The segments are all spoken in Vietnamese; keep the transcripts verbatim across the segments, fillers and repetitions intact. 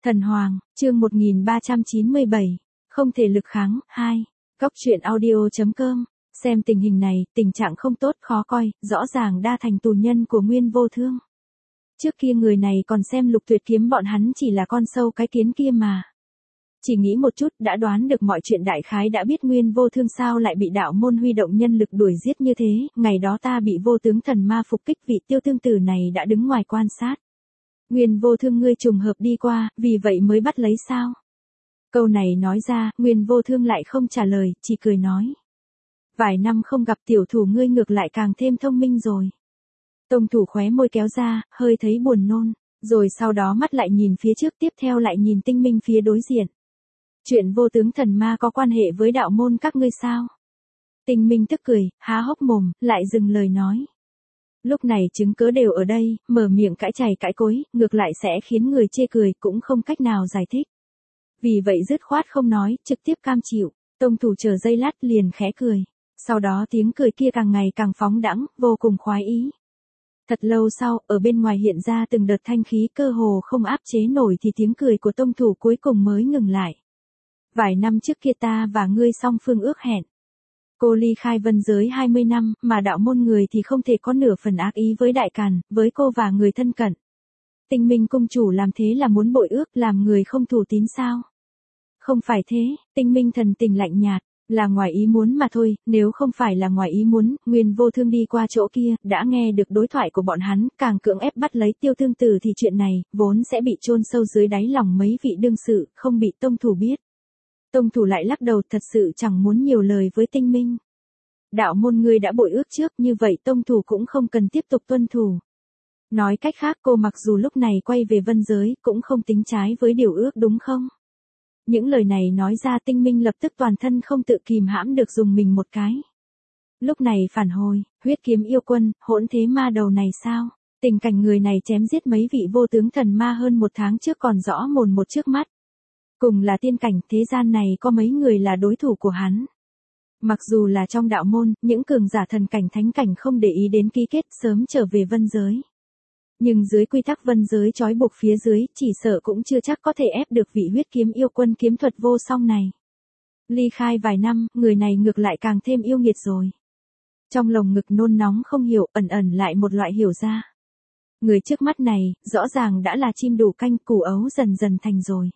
Thần Hoàng, chương một nghìn ba trăm chín mươi bảy, không thể lực kháng, hai. Cóc truyện audio chấm com, xem tình hình này, tình trạng không tốt khó coi, rõ ràng đa thành tù nhân của Nguyên Vô Thương. Trước kia người này còn xem Lục Tuyệt Kiếm bọn hắn chỉ là con sâu cái kiến kia mà. Chỉ nghĩ một chút đã đoán được mọi chuyện đại khái, đã biết Nguyên Vô Thương sao lại bị đạo môn huy động nhân lực đuổi giết như thế, ngày đó ta bị vô tướng thần ma phục kích, vị Tiêu Tương Tử này đã đứng ngoài quan sát. Nguyên Vô Thương ngươi trùng hợp đi qua, vì vậy mới bắt lấy sao? Câu này nói ra, Nguyên Vô Thương lại không trả lời, chỉ cười nói. Vài năm không gặp tiểu thủ ngươi ngược lại càng thêm thông minh rồi. Tông thủ khóe môi kéo ra, hơi thấy buồn nôn, rồi sau đó mắt lại nhìn phía trước, tiếp theo lại nhìn Tinh Minh phía đối diện. Chuyện vô tướng thần ma có quan hệ với đạo môn các ngươi sao? Tinh Minh tức cười, há hốc mồm, lại dừng lời nói. Lúc này chứng cớ đều ở đây, mở miệng cãi chày cãi cối, ngược lại sẽ khiến người chê cười, cũng không cách nào giải thích. Vì vậy dứt khoát không nói, trực tiếp cam chịu. Tông thủ chờ giây lát liền khẽ cười. Sau đó tiếng cười kia càng ngày càng phóng đãng, vô cùng khoái ý. Thật lâu sau, ở bên ngoài hiện ra từng đợt thanh khí cơ hồ không áp chế nổi thì tiếng cười của tông thủ cuối cùng mới ngừng lại. Vài năm trước kia ta và ngươi song phương ước hẹn. Cô ly khai vân giới hai mươi năm, mà đạo môn người thì không thể có nửa phần ác ý với Đại Càn, với cô và người thân cận. Tinh Minh cung chủ làm thế là muốn bội ước, làm người không thủ tín sao? Không phải thế, Tinh Minh thần tình lạnh nhạt, là ngoài ý muốn mà thôi, nếu không phải là ngoài ý muốn, Nguyên Vô Thương đi qua chỗ kia, đã nghe được đối thoại của bọn hắn, càng cưỡng ép bắt lấy Tiêu Tương Tử thì chuyện này, vốn sẽ bị chôn sâu dưới đáy lòng mấy vị đương sự, không bị tông thủ biết. Tông thủ lại lắc đầu, thật sự chẳng muốn nhiều lời với Tinh Minh. Đạo môn ngươi đã bội ước trước, như vậy tông thủ cũng không cần tiếp tục tuân thủ. Nói cách khác, cô mặc dù lúc này quay về vân giới, cũng không tính trái với điều ước đúng không? Những lời này nói ra, Tinh Minh lập tức toàn thân không tự kìm hãm được dùng mình một cái. Lúc này phản hồi, huyết kiếm yêu quân, hỗn thế ma đầu này sao? Tình cảnh người này chém giết mấy vị vô tướng thần ma hơn một tháng trước còn rõ mồn một trước mắt. Cùng là tiên cảnh, thế gian này có mấy người là đối thủ của hắn. Mặc dù là trong đạo môn, những cường giả thần cảnh thánh cảnh không để ý đến ký kết, sớm trở về vân giới. Nhưng dưới quy tắc vân giới trói buộc phía dưới, chỉ sợ cũng chưa chắc có thể ép được vị huyết kiếm yêu quân kiếm thuật vô song này. Ly khai vài năm, người này ngược lại càng thêm yêu nghiệt rồi. Trong lồng ngực nôn nóng không hiểu, ẩn ẩn lại một loại hiểu ra. Người trước mắt này, rõ ràng đã là chim đủ canh, củ ấu dần dần thành rồi.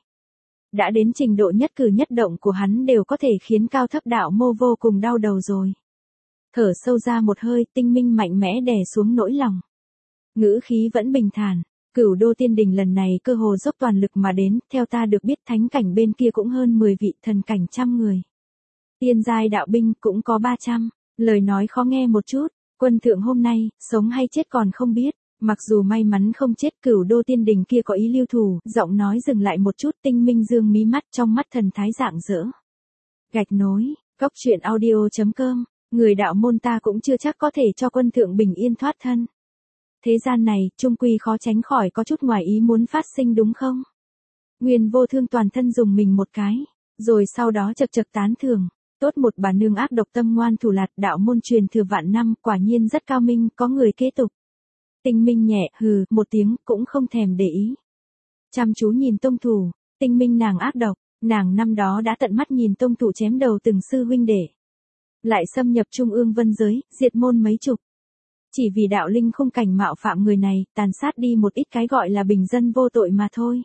Đã đến trình độ nhất cử nhất động của hắn đều có thể khiến cao thấp đạo mô vô cùng đau đầu rồi. Thở sâu ra một hơi, Tinh Minh mạnh mẽ đè xuống nỗi lòng. Ngữ khí vẫn bình thản, Cửu Đô Tiên Đình lần này cơ hồ dốc toàn lực mà đến, theo ta được biết thánh cảnh bên kia cũng hơn mười vị, thần cảnh trăm người. Tiên giai đạo binh cũng có ba trăm, lời nói khó nghe một chút, quân thượng hôm nay, sống hay chết còn không biết. Mặc dù may mắn không chết, Cửu Đô Tiên Đình kia có ý lưu thủ, giọng nói dừng lại một chút, Tinh Minh dương mí mắt, trong mắt thần thái rạng rỡ. Gạch nối, cóc truyện audio chấm com, người đạo môn ta cũng chưa chắc có thể cho quân thượng bình yên thoát thân. Thế gian này, chung quy khó tránh khỏi có chút ngoài ý muốn phát sinh đúng không? Nguyên Vô Thương toàn thân dùng mình một cái, rồi sau đó chật chật tán thưởng. Tốt một bà nương ác độc tâm ngoan thủ lạt, đạo môn truyền thừa vạn năm, quả nhiên rất cao minh, có người kế tục. Tinh Minh nhẹ, hừ, một tiếng, cũng không thèm để ý. Chăm chú nhìn tông thủ, Tinh Minh nàng ác độc, nàng năm đó đã tận mắt nhìn tông thủ chém đầu từng sư huynh đệ. Lại xâm nhập trung ương vân giới, diệt môn mấy chục. Chỉ vì đạo linh không cảnh mạo phạm người này, tàn sát đi một ít cái gọi là bình dân vô tội mà thôi.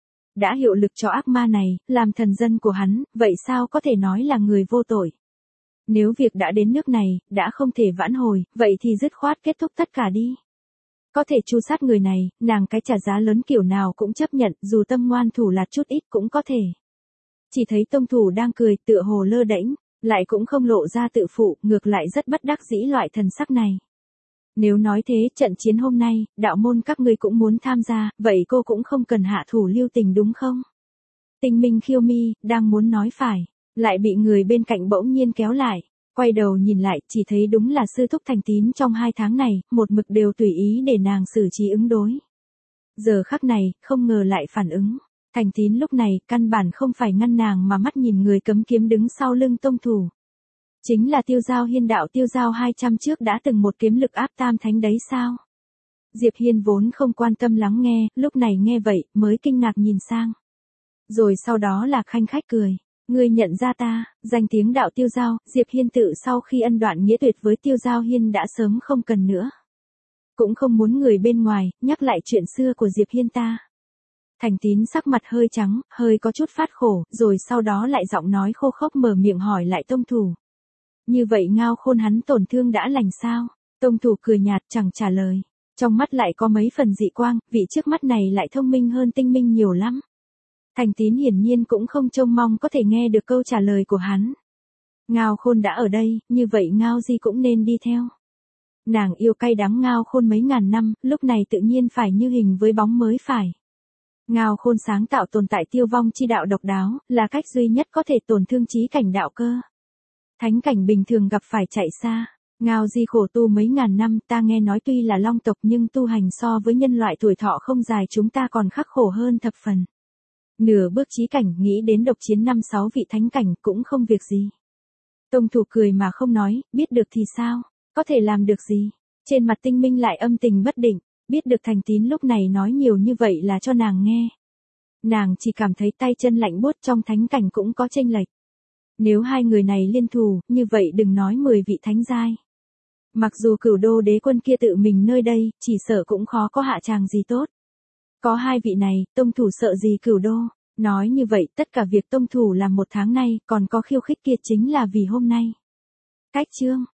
Đã hiệu lực cho ác ma này, làm thần dân của hắn, vậy sao có thể nói là người vô tội? Nếu việc đã đến nước này, đã không thể vãn hồi, vậy thì dứt khoát kết thúc tất cả đi. Có thể tru sát người này, nàng cái trả giá lớn kiểu nào cũng chấp nhận, dù tâm ngoan thủ lạt chút ít cũng có thể. Chỉ thấy tông thủ đang cười, tựa hồ lơ đễnh, lại cũng không lộ ra tự phụ, ngược lại rất bất đắc dĩ loại thần sắc này. Nếu nói thế, trận chiến hôm nay, đạo môn các ngươi cũng muốn tham gia, vậy cô cũng không cần hạ thủ lưu tình đúng không? Tinh Minh khiêu mi, đang muốn nói phải, lại bị người bên cạnh bỗng nhiên kéo lại. Quay đầu nhìn lại, chỉ thấy đúng là sư thúc Thành Tín trong hai tháng này, một mực đều tùy ý để nàng xử trí ứng đối. Giờ khắc này, không ngờ lại phản ứng. Thành Tín lúc này, căn bản không phải ngăn nàng mà mắt nhìn người cấm kiếm đứng sau lưng tông thủ. Chính là Tiêu Giao Hiên đạo Tiêu Giao hai trăm trước đã từng một kiếm lực áp tam thánh đấy sao? Diệp Hiên vốn không quan tâm lắng nghe, lúc này nghe vậy, mới kinh ngạc nhìn sang. Rồi sau đó là khanh khách cười. Ngươi nhận ra ta, danh tiếng đạo Tiêu Giao, Diệp Hiên tự sau khi ân đoạn nghĩa tuyệt với Tiêu Giao Hiên đã sớm không cần nữa. Cũng không muốn người bên ngoài, nhắc lại chuyện xưa của Diệp Hiên ta. Thành Tín sắc mặt hơi trắng, hơi có chút phát khổ, rồi sau đó lại giọng nói khô khốc mở miệng hỏi lại tông thủ. Như vậy Ngao Khôn hắn tổn thương đã lành sao? Tông thủ cười nhạt chẳng trả lời. Trong mắt lại có mấy phần dị quang, vị trước mắt này lại thông minh hơn tinh minh nhiều lắm. Thành Tín hiển nhiên cũng không trông mong có thể nghe được câu trả lời của hắn. Ngao Khôn đã ở đây, như vậy Ngao Di cũng nên đi theo. Nàng yêu cay đắng Ngao Khôn mấy ngàn năm, lúc này tự nhiên phải như hình với bóng mới phải. Ngao Khôn sáng tạo tồn tại tiêu vong chi đạo độc đáo, là cách duy nhất có thể tổn thương chí cảnh đạo cơ. Thánh cảnh bình thường gặp phải chạy xa. Ngao Di khổ tu mấy ngàn năm, ta nghe nói tuy là long tộc nhưng tu hành so với nhân loại tuổi thọ không dài chúng ta còn khắc khổ hơn thập phần. Nửa bước chí cảnh nghĩ đến độc chiến năm sáu vị thánh cảnh cũng không việc gì. Tông thủ cười mà không nói, biết được thì sao, có thể làm được gì. Trên mặt Tinh Minh lại âm tình bất định, biết được Thành Tín lúc này nói nhiều như vậy là cho nàng nghe. Nàng chỉ cảm thấy tay chân lạnh buốt, trong thánh cảnh cũng có chênh lệch. Nếu hai người này liên thủ, như vậy đừng nói mười vị thánh giai. Mặc dù Cửu Đô đế quân kia tự mình nơi đây, chỉ sợ cũng khó có hạ tràng gì tốt. Có hai vị này, tông thủ sợ gì Cửu Đô. Nói như vậy, tất cả việc tông thủ làm một tháng nay, còn có khiêu khích kia chính là vì hôm nay. Cách chương